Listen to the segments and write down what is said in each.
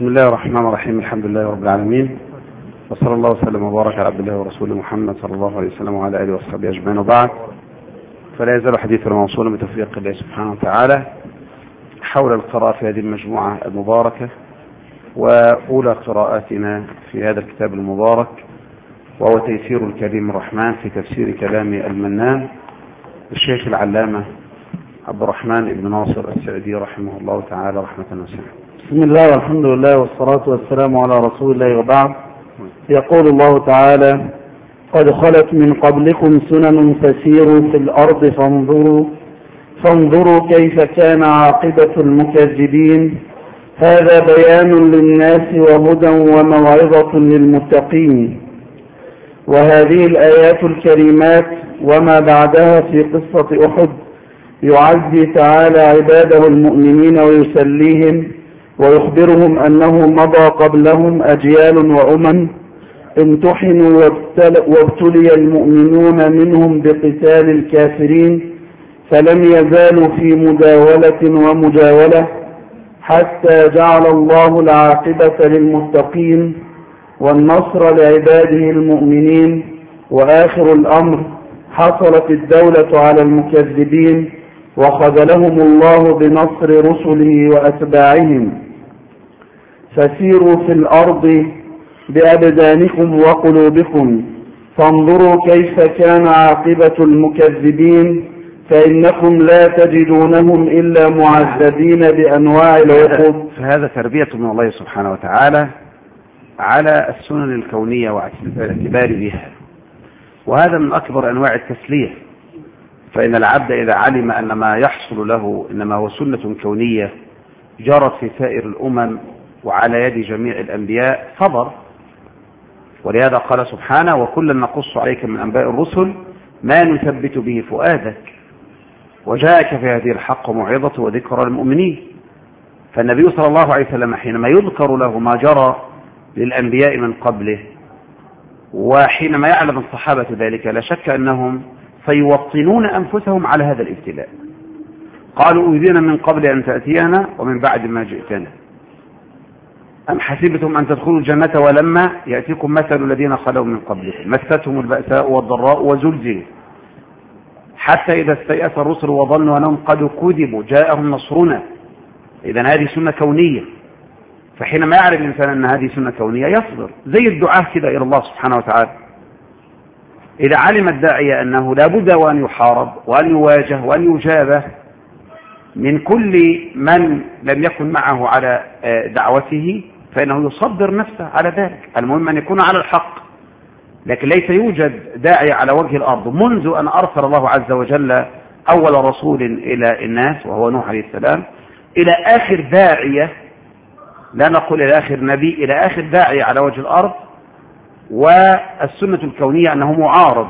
بسم الله الرحمن الرحيم. الحمد لله رب العالمين، وصلى الله وسلم وبارك على عبد الله ورسوله محمد صلى الله عليه وسلم وعلى اله وصحبه اجمعين، وبعد. فلا يزال حديثنا موصولا بتوفيق الله سبحانه وتعالى حول القراءة في هذه المجموعة المباركة، وأولى قراءاتنا في هذا الكتاب المبارك وهو تيسير الكريم الرحمن في تفسير كلام المنان الشيخ العلامة عبد الرحمن بن ناصر السعدي رحمه الله تعالى رحمة واسعة. بسم الله والحمد لله والصلاة والسلام على رسول الله، وبعد. يقول الله تعالى: قد خلت من قبلكم سنن فسيروا في الأرض فانظروا كيف كان عاقبة المكذبين. هذا بيان للناس وهدى وموعظة للمتقين. وهذه الآيات الكريمات وما بعدها في قصة أحد يعزي تعالى عباده المؤمنين ويسليهم ويخبرهم أنه مضى قبلهم أجيال وأمم امتحنوا وابتلي المؤمنون منهم بقتال الكافرين، فلم يزالوا في مداولة ومجاولة حتى جعل الله العاقبة للمتقين والنصر لعباده المؤمنين. وآخر الأمر حصلت الدولة على المكذبين وخذلهم الله بنصر رسله وأتباعهم. فسيروا في الأرض بأبدانكم وقلوبكم فانظروا كيف كان عاقبة المكذبين، فإنكم لا تجدونهم إلا معذبين بأنواع العقوب. فهذا تربية من الله سبحانه وتعالى على السنن الكونية والاعتبار بها، وهذا من أكبر أنواع التسلية. فإن العبد إذا علم أن ما يحصل له إنما هو سنة كونية جرت في سائر الأمم وعلى يد جميع الأنبياء صبر. ولهذا قال سبحانه: وكلا نقص عليك من أنباء الرسل ما نثبت به فؤادك وجاءك في هذه الحق موعظة وذكرى للمؤمنين. فالنبي صلى الله عليه وسلم حينما يذكر له ما جرى للأنبياء من قبله، وحينما يعلم الصحابة ذلك، لا شك أنهم سيوطنون أنفسهم على هذا الابتلاء. قالوا: أوذينا من قبل أن تأتينا ومن بعد ما جئتنا، أم حسبتم أن تدخلوا الجنة ولما يأتيكم مثل الذين خلوا من قبلكم مستهم البأساء والضراء وزلزلوا حتى إذا استيأس الرسل وظنوا أنهم قد كذبوا جاءهم نصرنا. إذن هذه سنة كونية. فحينما يعرف الإنسان أن هذه سنة كونية يصبر، زي الدعاء كده إلى الله سبحانه وتعالى. إذا علم الداعية أنه لا بد وأن يحارب وأن يواجه وأن يجابه من كل من لم يكن معه على دعوته، فإنه يصبر نفسه على ذلك. المهم أن يكون على الحق، لكن ليس يوجد داعي على وجه الأرض منذ أن أرسل الله عز وجل أول رسول إلى الناس وهو نوح عليه السلام إلى آخر داعية، لا نقول إلى آخر نبي، إلى آخر داعية على وجه الأرض، والسنة الكونية أنه معارض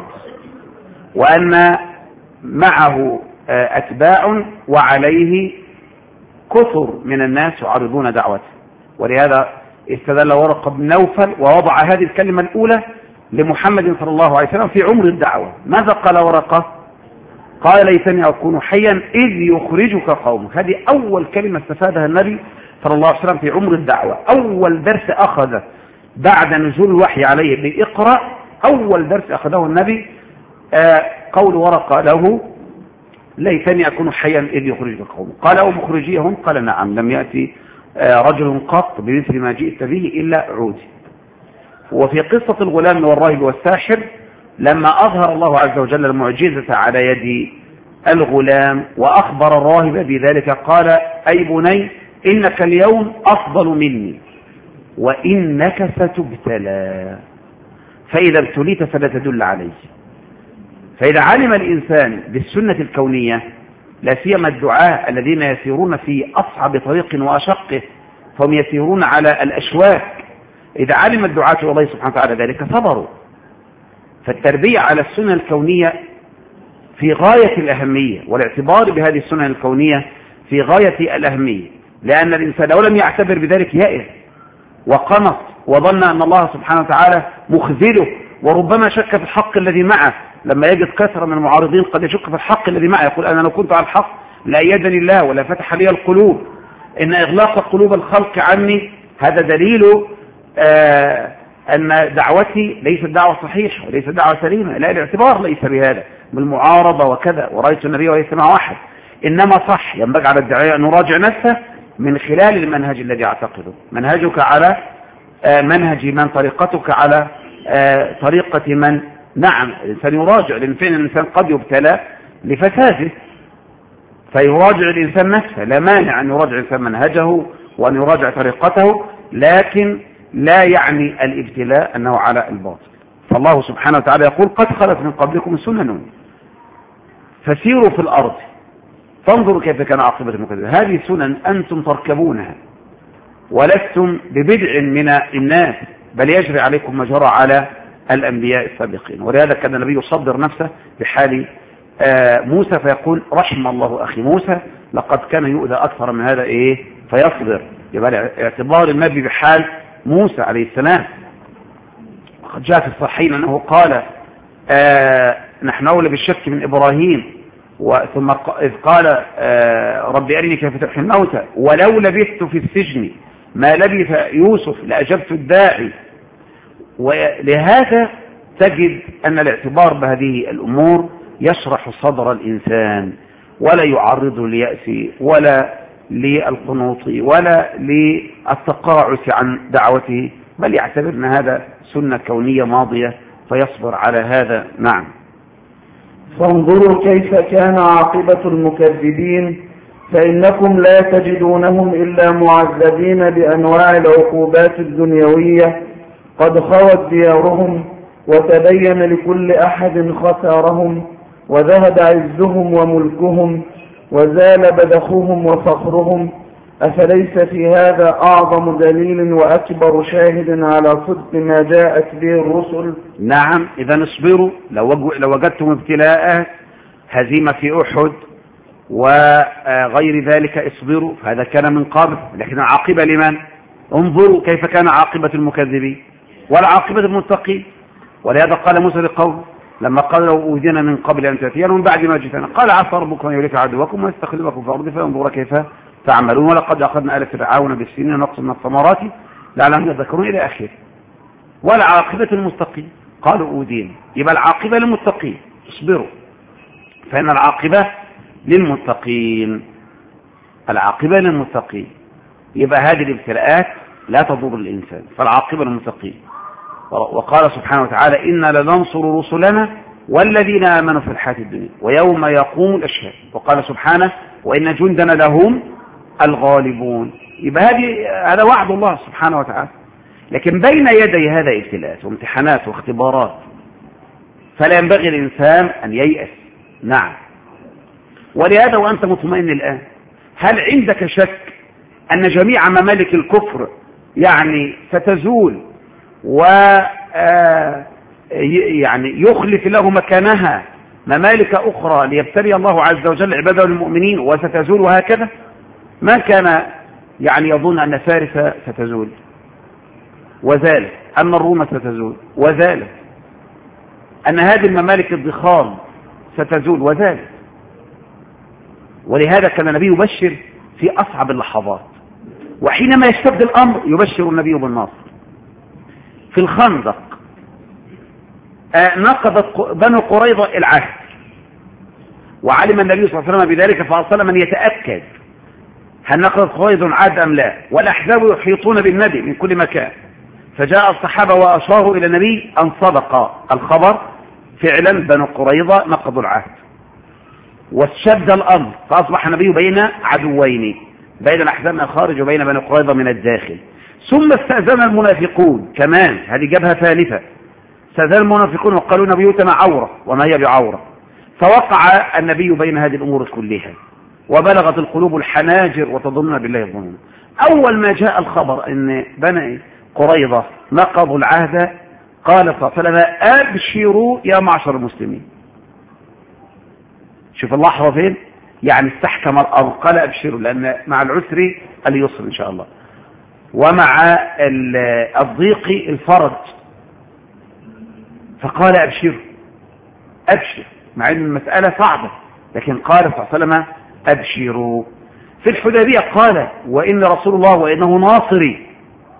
وأن معه أتباع وعليه كثر من الناس يعارضون دعوته. ولهذا استدل ورقة بن نوفل ووضع هذه الكلمة الأولى لمحمد صلى الله عليه وسلم في عمر الدعوة. ماذا قال ورقة؟ قال: ليتني أكون حيا إذ يخرجك قومك. هذه أول كلمة استفادها النبي صلى الله عليه وسلم في عمر الدعوة. أول درس أخذه بعد نزول الوحي عليه بإقرأ، أول درس أخذه النبي قول ورقة له: ليتني أكون حيا إذ يخرجك قومك. قال: أو مخرجيهم؟ قال: نعم، لم يأتي رجل قط بمثل ما جئت به إلا عودي. وفي قصة الغلام والراهب والساحر لما أظهر الله عز وجل المعجزة على يد الغلام وأخبر الراهب بذلك قال: أي بني إنك اليوم أفضل مني وإنك ستبتلى، فإذا ابتليت فلا تدل عليه. فإذا علم الإنسان بالسنة الكونية، لا سيما الدعاة الذين يسيرون في أصعب طريق وأشقه، فهم يسيرون على الأشواك، إذا علم الدعاة والله سبحانه وتعالى ذلك صبروا. فالتربية على السنة الكونية في غاية الأهمية، والاعتبار بهذه السنة الكونية في غاية الأهمية، لأن الإنسان لو لم يعتبر بذلك يائس وقنط وظن أن الله سبحانه وتعالى مخذله، وربما شك في الحق الذي معه. لما يجد كثرة من المعارضين قد يشك في الحق الذي معه، يقول: أنا لو كنت على الحق لأيدني الله ولا فتح لي القلوب، إن إغلاق قلوب الخلق عني هذا دليل أن دعوتي ليست دعوة صحيحة وليست دعوة سليمة، لا، الاعتبار ليس بهذا بالمعارضة وكذا ورأيت النبي وليس مع واحد، إنما صح ينبغي على الداعية أن يراجع نفسه من خلال المنهج الذي أعتقده. منهجك على منهج من، طريقتك على طريقة من. نعم، الإنسان يراجع، لأن فعلا الإنسان قد يبتلى لفساده فيراجع الإنسان نفسه، لا مانع أن يراجع الإنسان منهجه وأن يراجع طريقته، لكن لا يعني الابتلاء أنه على الباطل. فالله سبحانه وتعالى يقول قد خلت من قبلكم سنن فسيروا في الأرض فانظروا كيف كان عاقبة المكذبين. هذه سنن أنتم تركبونها ولستم ببدع من الناس، بل يجري عليكم ما جرى على الأنبياء السابقين. ولهذا كان النبي يصدر نفسه بحال موسى فيقول رحم الله أخي موسى لقد كان يؤذى أكثر من هذا فيصبر. يبقى اعتبار النبي بحال موسى عليه السلام. وقد جاء في الصحيحين أنه قال نحن أولى بالشك من إبراهيم، ثم إذ قال رب أرني كيف تحيي الموتى ولو لبثت في السجن ما لبث يوسف لأجبت الداعي. ولهذا تجد أن الاعتبار بهذه الأمور يشرح صدر الإنسان ولا يعرض لليأس ولا للقنوط ولا للتقاعس عن دعوته، بل يعتبر أن هذا سنة كونية ماضية فيصبر على هذا. نعم. فانظروا كيف كان عاقبة المكذبين فإنكم لا تجدونهم إلا معذبين بأنواع العقوبات الدنيوية قد خوت ديارهم وتبين لكل أحد خسارهم وذهب عزهم وملكهم وزال بدخهم وفخرهم. أفليس في هذا أعظم دليل وأكبر شاهد على صدق ما جاءت به الرسل؟ نعم. إذا اصبروا، لو وجدتم ابتلاء هزيمة في أحد وغير ذلك اصبروا، فهذا كان من قبل، لكن العاقبة لمن؟ انظروا كيف كان عاقبة المكذبين والعاقبة المتقين. ولهذا قال موسى لقومه لما قال لو أوذينا من قبل أن تأتينا ومن بعد ما جئتنا قال عسى ربكم أن يهلك عدوكم ويستخلفكم في الأرض فينظر كيف تعملون ولقد أخذنا آل فرعون بالسنين ونقص من الثمرات لعلهم يذكرون إلى آخره. والعاقبة المتقين قالوا أوذينا، يبقى العاقبة للمتقين اصبروا، فإن العاقبة للمتقين، العاقبة للمتقين، يبقى هذه الابتلاءات لا تضر الإنسان، فالعاقبة للمتقين. وقال سبحانه وتعالى إنا لننصر رسلنا والذين آمنوا في الحياة الدنيا ويوم يقوم الأشهاد. وقال سبحانه وإن جندنا لهم الغالبون. يبقى هذا وعد الله سبحانه وتعالى، لكن بين يدي هذا ابتلاءات وامتحانات واختبارات، فلا ينبغي الإنسان أن ييأس. نعم. ولهذا وأنت مطمئن الآن، هل عندك شك أن جميع ممالك الكفر يعني ستزول يعني يخلف له مكانها ممالك أخرى ليبتلي الله عز وجل عباده المؤمنين وستزول وهكذا؟ ما كان يعني يظن أن فارس ستزول وزالت، أن الروم ستزول وزالت، أن هذه الممالك الضخام ستزول وزالت. ولهذا كان النبي يبشر في أصعب اللحظات، وحينما يشتد الأمر يبشر النبي بالنصر. في الخندق نقضت بنو قريظة العهد وعلم النبي صلى الله عليه وسلم بذلك فأرسل من يتأكد هل نقضت قريظة العهد أم لا، والأحزاب يحيطون بالنبي من كل مكان، فجاء الصحابة وأشاروا إلى النبي أن صدق الخبر، فعلا بنو قريظة نقضوا العهد واشتد الأمر، فأصبح النبي بين عدوين، بين الأحزاب من الخارج وبين بنو قريظة من الداخل. ثم استأذن المنافقون كمان، هذه جبهة ثالثة، استأذن المنافقون وقالوا بيوتنا عورة وما هي بعورة، فوقع النبي بين هذه الأمور كلها وبلغت القلوب الحناجر وتظنون بالله الظنون. أول ما جاء الخبر أن بني قريظة نقضوا العهد قال صلى الله عليه وسلم أبشروا يا معشر المسلمين. شوف اللحظة فين، يعني استحكم الأمر، قال أبشروا لأن مع العسر اليسر إن شاء الله، ومع الضيق الفرج، فقال أبشروا أبشر، مع أن المسألة صعبة، لكن قال صلى الله عليه وسلم أبشروا. في الحديبية قال وإن رسول الله وإنه ناصري،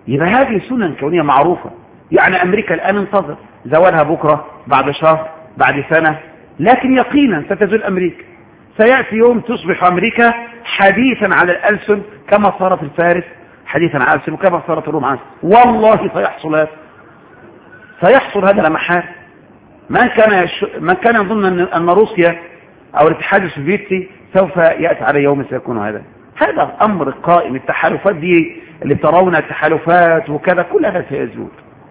يبقى هذه سنن كونية معروفة. يعني أمريكا الآن انتظر زوالها بكرة، بعد شهر، بعد سنة، لكن يقينا ستزول أمريكا. سيأتي يوم تصبح أمريكا حديثا على الألسن كما صارت الفارس حديثا على الألسن وكما صارت الروم عنه. والله سيحصل هذا لا محال. من كان يظن أن روسيا أو الاتحاد السوفيتي سوف يأتي على يوم سيكون هذا أمر قائم. التحالفات دي اللي ترون التحالفات وكذا كل هذا سيزول،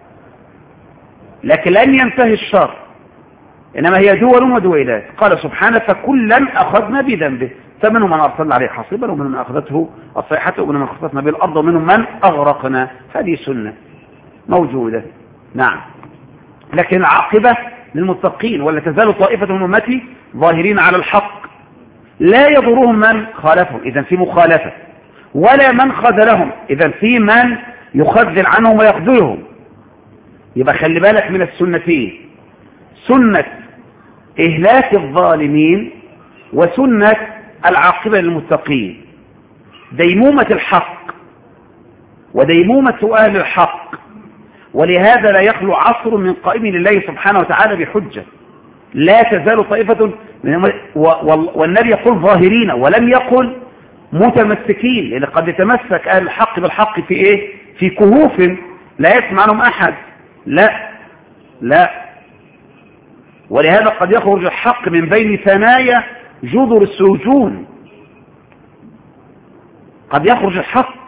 لكن لن ينتهي الشر، إنما هي دول ودويلات. قال سبحانه فكلا أخذنا بذنبه، فمنهم من أرسلنا عليه حصيبا ومنهم من أخذته الصيحة ومنهم من خسفنا به الأرض ومنهم من أغرقنا. هذه سنة موجودة. نعم، لكن العاقبة للمتقين، ولا تزال طائفة من أمتي ظاهرين على الحق لا يضرهم من خالفهم، إذن في مخالفة، ولا من خذلهم، إذن في من يخذل عنهم ويخذلهم. يبقى خلي بالك من السنتين، سنة إهلاك الظالمين وسنة العاقبة للمتقين، ديمومة الحق وديمومة أهل الحق. ولهذا لا يخلو عصر من قائم لله سبحانه وتعالى بحجة. لا تزال طائفة والنبي يقول ظاهرين ولم يقل متمسكين، لأن قد يتمسك أهل الحق بالحق في إيه؟ في كهوف لا يسمع عنهم أحد. لا، ولهذا قد يخرج الحق من بين ثنايا جذر السجون، قد يخرج الحق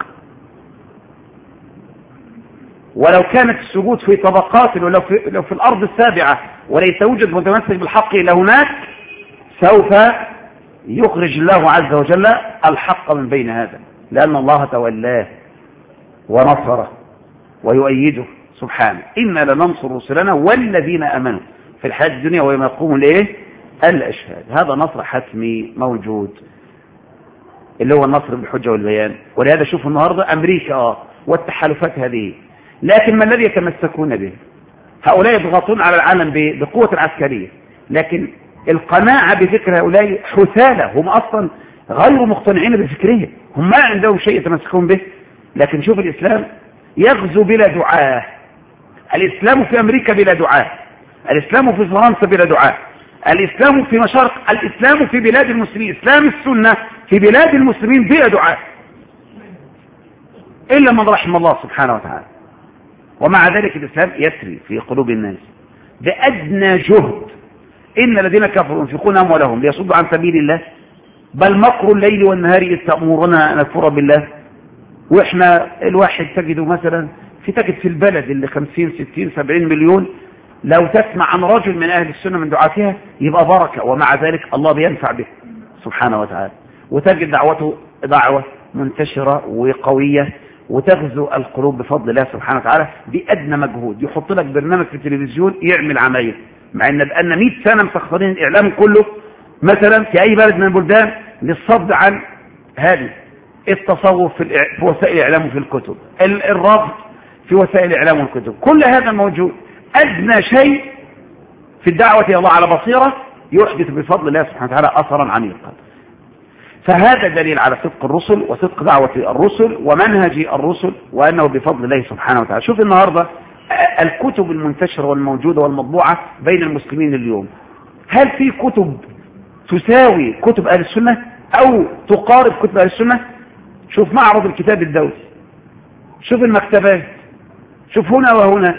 ولو كانت السجود في طبقات، لو في الأرض السابعة وليس يوجد متمسك بالحق إلى هناك، سوف يخرج الله عز وجل الحق من بين هذا، لأن الله تولاه ونصره ويؤيده سبحانه. إنا لننصر رسلنا والذين آمنوا في الحياة الدنيا ويوم يقوم الأشهاد. هذا نصر حتمي موجود، اللي هو النصر بالحجة والبيان. ولهذا شوفوا النهاردة أمريكا والتحالفات هذه، لكن ما الذي يتمسكون به؟ هؤلاء يضغطون على العالم بقوة عسكرية، لكن القناعة بفكر هؤلاء حثالة، هم أصلا غير مقتنعين بفكرهم، هم ما عندهم شيء يتمسكون به. لكن شوف الإسلام يغزو بلا دعاة، الإسلام في أمريكا بلا دعاة، الإسلام في فرنسا بلا دعاة، الإسلام في مشارق، الإسلام في بلاد المسلمين، إسلام السنة في بلاد المسلمين بلا دعاة إلا من رحم الله سبحانه وتعالى. ومع ذلك الإسلام يسري في قلوب الناس بأدنى جهد. إن الذين كفروا ينفقون أموالهم ليصدوا عن سبيل الله بل مكر الليل والنهار إذ تأمرنا أن نكفر بالله. وإحنا الواحد تجده مثلا تجد في البلد اللي 50 60 70 مليون، لو تسمع عن رجل من أهل السنة من دعاتها يبقى بركة، ومع ذلك الله بينفع به سبحانه وتعالى. وتجد دعوته دعوة منتشرة وقوية وتغزو القلوب بفضل الله سبحانه وتعالى بأدنى مجهود. يحط لك برنامج في التلفزيون يعمل عمايل، مع ان بقالنا 100 سنة مسخرين الإعلام كله مثلا في أي بلد من البلدان للصد عن هذه التصوف في وسائل الإعلام وفي الكتب، الرفض في وسائل الإعلام والكتب، كل هذا موجود. أدنى شيء في الدعوة إلى الله على بصيرة يحدث بفضل الله سبحانه وتعالى أثرا عميقا. فهذا دليل على صدق الرسل وصدق دعوة الرسل ومنهج الرسل، وأنه بفضل الله سبحانه وتعالى. شوف النهاردة الكتب المنتشرة والموجودة والمطبوعة بين المسلمين اليوم، هل في كتب تساوي كتب أهل السنة أو تقارب كتب أهل السنة؟ شوف معرض الكتاب الدولي، شوف المكتبات، شوف هنا وهناك.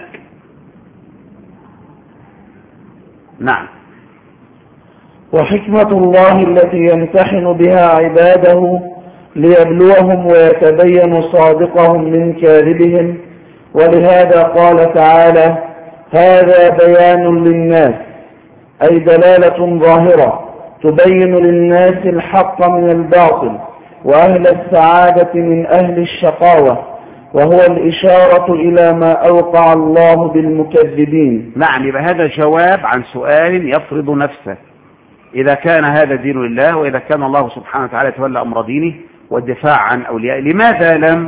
نعم. وحكمة الله التي يمتحن بها عباده ليبلوهم ويتبين صادقهم من كاذبهم. ولهذا قال تعالى: هذا بيان للناس، أي دلالة ظاهرة تبين للناس الحق من الباطل وأهل السعادة من أهل الشقاوة، وهو الإشارة إلى ما أوقع الله بالمكذبين. نعم، يبقى هذا جواب عن سؤال يفرض نفسه: إذا كان هذا دين الله، وإذا كان الله سبحانه وتعالى يتولى أمر دينه والدفاع عن أوليائه، لماذا لم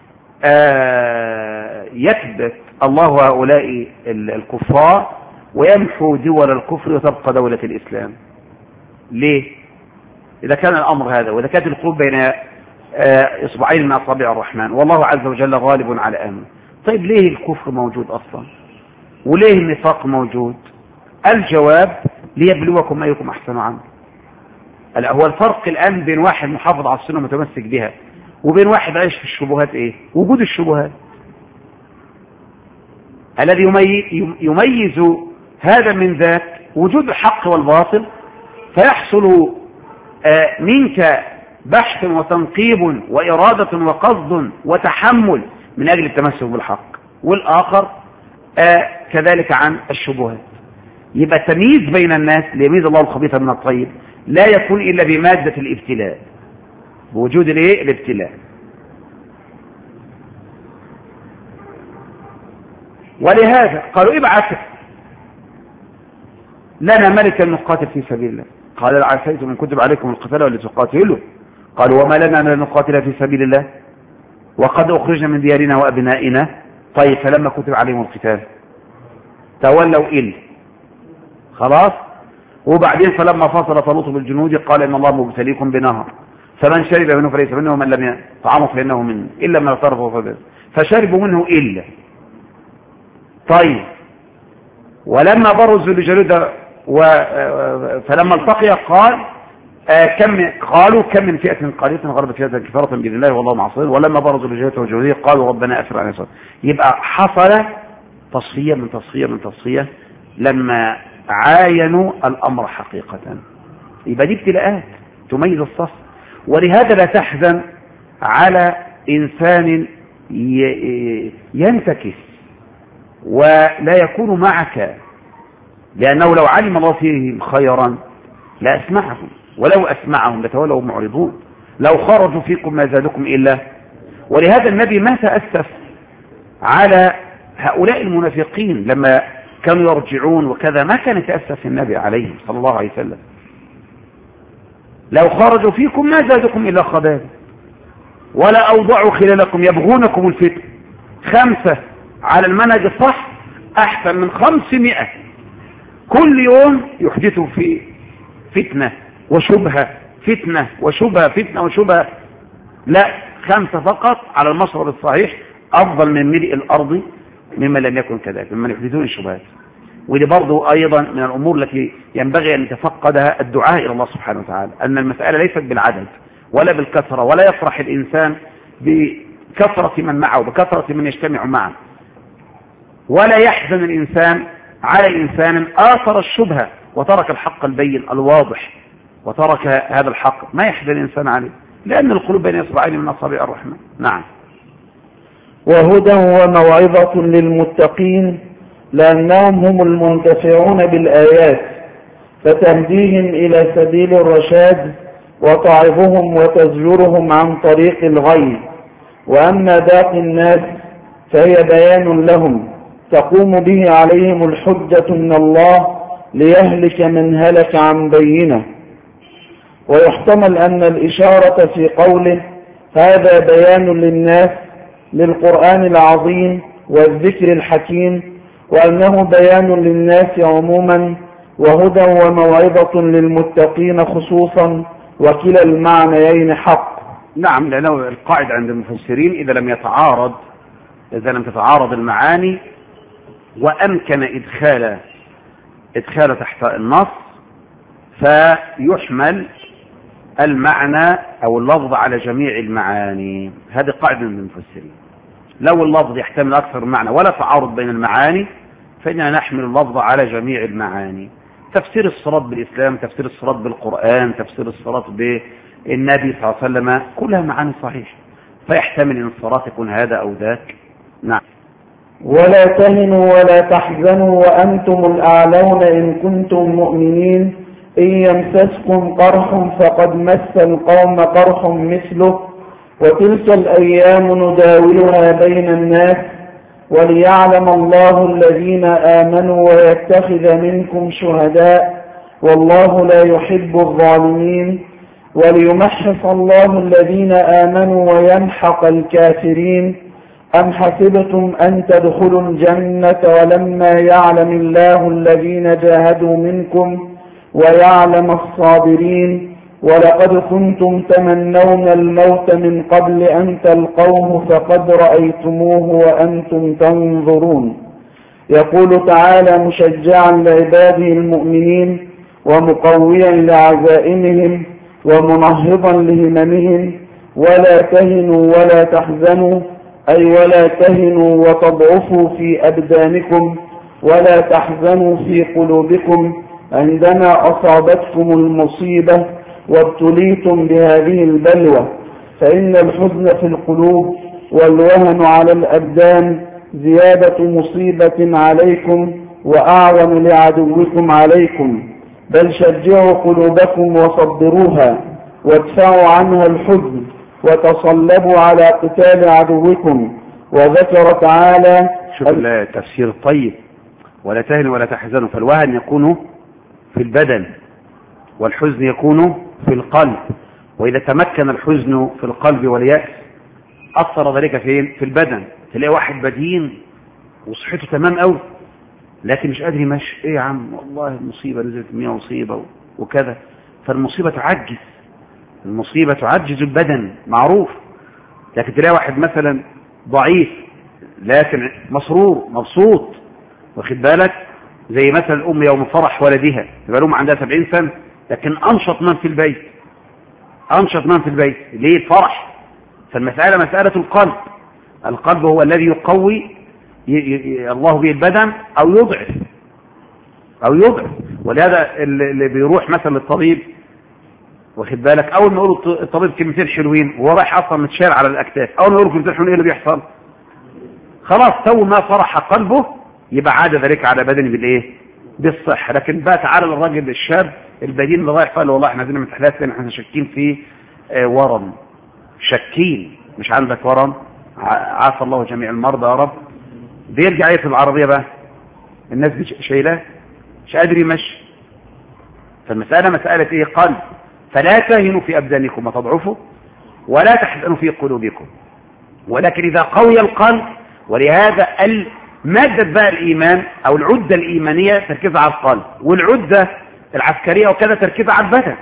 يثبت الله هؤلاء الكفار ويمحو دول الكفر وتبقى دولة الإسلام؟ ليه؟ إذا كان الأمر هذا، وإذا كانت القلوب بين إصبعين من أصابع الرحمن والله عز وجل غالب على أمره. طيب ليه الكفر موجود أصلا وليه النفاق موجود؟ الجواب ليبلوكم أيكم أحسن عملا. هو الفرق الآن بين واحد محافظ على السنة متمسك بها وبين واحد عايش في الشبهات إيه؟ وجود الشبهات. الذي يميز هذا من ذاك وجود الحق والباطل، فيحصل منك بحث وتنقيب وإرادة وقصد وتحمل من أجل التمسك بالحق، والآخر كذلك عن الشبهات. يبقى التمييز بين الناس ليميز الله الخبيث من الطيب لا يكون إلا بمادة الابتلاء، بوجود الابتلاء. ولهذا قالوا ابعث لنا ملكا نقاتل في سبيل الله. قال عسيتم إن كتب عليكم القتال ولتقاتلوا. قالوا وما لنا أن نقاتل في سبيل الله وقد أخرجنا من ديارنا وأبنائنا. طيب فلما كتب عليهم القتال تولوا إلا خلاص. وبعدين فلما فصل طالوت بالجنود قال إن الله مبتليكم بنهر فمن شرب منه فليس منه ومن لم يطعمه فإنه منه إلا من اغترفه فبس فشربوا منه إلا. طيب ولما برزوا لجالوت فلما التقي قال قالوا كم من فئة قليلة غلبت فئة كثيرة بإذن الله والله مع الصابرين. ولما برزوا لجالوت وجنوده قالوا ربنا أفرغ علينا صبرا. يبقى حصل تصفية من تصفية من تصفية لما عاينوا الأمر حقيقة. يبقى دي ابتلاءات تميز الصف. ولهذا لا تحزن على إنسان ينتكس ولا يكون معك، لأنه لو علم الله فيهم خيرا لأسمعهم ولو أسمعهم لتولوا معرضون لو خرجوا فيكم ما زادكم إلا. ولهذا النبي ما تأسف على هؤلاء المنافقين لما كانوا يرجعون وكذا، ما كان يتأسف النبي عليهم صلى الله عليه وسلم. لو خرجوا فيكم ما زادكم إلا خبالا ولا أوضعوا خلالكم يبغونكم الفتن. 5 على المنهج الصح أحسن من 500 كل يوم يحدثوا في فتنة وشبهة فتنة وشبهة فتنة وشبهة. لا، 5 فقط على المشرب الصحيح أفضل من ملء الأرض مما لم يكن كذلك ممن يحدثون الشبهات. ودي برضو أيضا من الأمور التي ينبغي أن يتفقدها الدعاء إلى الله سبحانه وتعالى، أن المسألة ليست بالعدد ولا بالكثرة، ولا يفرح الإنسان بكثرة من معه بكثرة من يجتمع معه، ولا يحزن الإنسان على إنسان آثر الشبهة وترك الحق البين الواضح وترك هذا الحق، ما يحزن الإنسان عليه، لأن القلوب بين إصبعين من أصابع الرحمن. نعم. وهدى وموعظة للمتقين لأنهم هم المنتفعون بالآيات فتهديهم إلى سبيل الرشاد وتعظهم وتزجرهم عن طريق الغي. وأما باقي الناس فهي بيان لهم تقوم به عليهم الحجة من الله ليهلك من هلك عن بينه. ويحتمل أن الإشارة في قوله هذا بيان للناس للقرآن العظيم والذكر الحكيم، وأنه بيان للناس عموما وهدى وموعظة للمتقين خصوصا، وكلا المعنيين حق. نعم، لأنه القاعدة عند المفسرين إذا لم تتعارض المعاني وأمكن إدخال تحت النص فيحمل المعنى أو اللفظ على جميع المعاني. هذه قاعدة من المفسرين. لو اللفظ يحتمل أكثر معنى ولا تعارض بين المعاني فإننا نحمل اللفظ على جميع المعاني. تفسير الصراط بالإسلام، تفسير الصراط بالقرآن، تفسير الصراط بالنبي صلى الله عليه وسلم، كلها معاني صحيحة، فيحتمل أن الصراط يكون هذا أو ذاك. نعم. ولا تهنوا ولا تحزنوا وأنتم الأعلون إن كنتم مؤمنين إن يمسسكم قرح فقد مس القوم قرح مثله وتلك الأيام نداولها بين الناس وليعلم الله الذين آمنوا ويتخذ منكم شهداء والله لا يحب الظالمين وليمحص الله الذين آمنوا ويمحق الكافرين. أم حسبتم أن تدخلوا الجنة ولما يعلم الله الذين جاهدوا منكم ويعلم الصابرين ولقد كنتم تمنون الموت من قبل أن تلقوه فقد رأيتموه وأنتم تنظرون. يقول تعالى مشجعا لعباده المؤمنين ومقويا لعزائمهم ومنهضا لهممهم: ولا تهنوا ولا تحزنوا، أي ولا تهنوا وتضعفوا في أبدانكم، ولا تحزنوا في قلوبكم عندما أصابتكم المصيبة وابتليتم بهذه البلوى، فإن الحزن في القلوب والوهن على الأبدان زيادة مصيبة عليكم وأعظم لعدوكم عليكم، بل شجعوا قلوبكم وصبروها وادفعوا عنها الحزن وتصلبوا على قتال عدوكم. وذكر تعالى شوف التفسير الطيب: ولا تهنوا ولا تحزنوا، فالوهن يكون في البدن والحزن يكون في القلب، وإذا تمكن الحزن في القلب واليأس أثر ذلك فين؟ في البدن. تلاقي واحد بدين وصحته تمام قوي لكن مش قادر يمشي. ايه يا عم، والله المصيبة نزلت 100 مصيبة وكذا. فالمصيبة تعجز، المصيبة تعجز البدن معروف. لكن تلاقي واحد مثلا ضعيف لكن مسرور مبسوط، واخد بالك، زي مثلا الأم يوم فرح ولدها، يبقى الأم عندها 70 سنة لكن أنشط من في البيت، أنشط من في البيت. ليه؟ الفرح. فالمسألة مسألة القلب. القلب هو الذي يقوي الله به البدن أو يضعف ولهذا اللي بيروح مثلا للطبيب، واخد بالك، أول ما يقولوا الطبيب كلمتين حلوين وهو رايح أصلا متشال على الأكتاف، أول ما يقولوا كلمتين حلوين إيه اللي بيحصل؟ خلاص تو ما فرح قلبه يبقى عاد ذلك على بدنه بالإيه؟ بالصحة. لكن بقى تعالى للراجل الشاب البدين اللي رايح قال والله احنا عايزين من تحليات ثانيه، احنا شاكين في ورم، شاكين، مش عندك ورم؟ عافى الله جميع المرضى يا رب. بيرجع ايه في العربيه بقى؟ الناس شايلاه مش قادر يمشي. فالمساله مساله ايه؟ قلب. فلا تهنوا في ابدانكم وتضعفوا ولا تحزنوا في قلوبكم، ولكن اذا قوي القلب. ولهذا مادة بقى الإيمان أو العدة الإيمانية تركيزها على القلب، والعدة العسكرية وكذا تركيزها على البدن.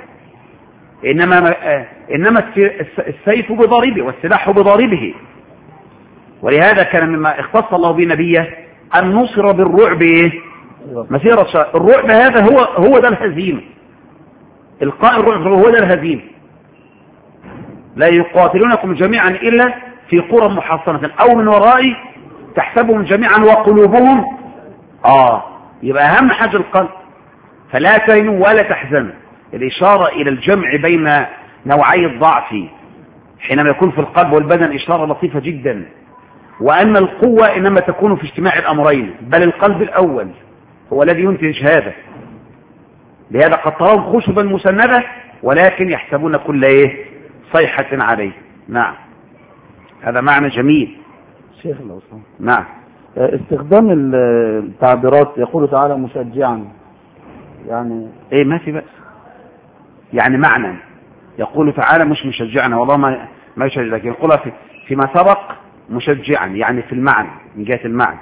إنما السيف بضاربه والسلاح بضاربه. ولهذا كان مما اختص الله به نبيه أن نصر بالرعب مسيرة شهر. الرعب هذا هو ده الهزيمة. إلقاء الرعب هو ده الهزيمة. لا يقاتلونكم جميعا إلا في قرى محصنة أو من وراء تحسبهم جميعا وقلوبهم يبقى أهم حاجة القلب. فلا تهنوا ولا تحزنوا، الإشارة إلى الجمع بين نوعي الضعف حينما يكون في القلب والبدن إشارة لطيفة جدا. وأن القوة إنما تكون في اجتماع الأمرين، بل القلب الأول هو الذي ينتج هذا. لهذا قد ترون خشبا مسندة ولكن يحسبون كل صيحة عليه. نعم، هذا معنى جميل. شيخ الأوصان. نعم. استخدام التعبيرات يقول تعالى مشجعا، يعني ايه ما في بأس، يعني معنى يقول تعالى مش مشجعنا، والله ما يشجع، لكن يقولها فيما سبق مشجعا، يعني في المعنى، من جهة المعنى.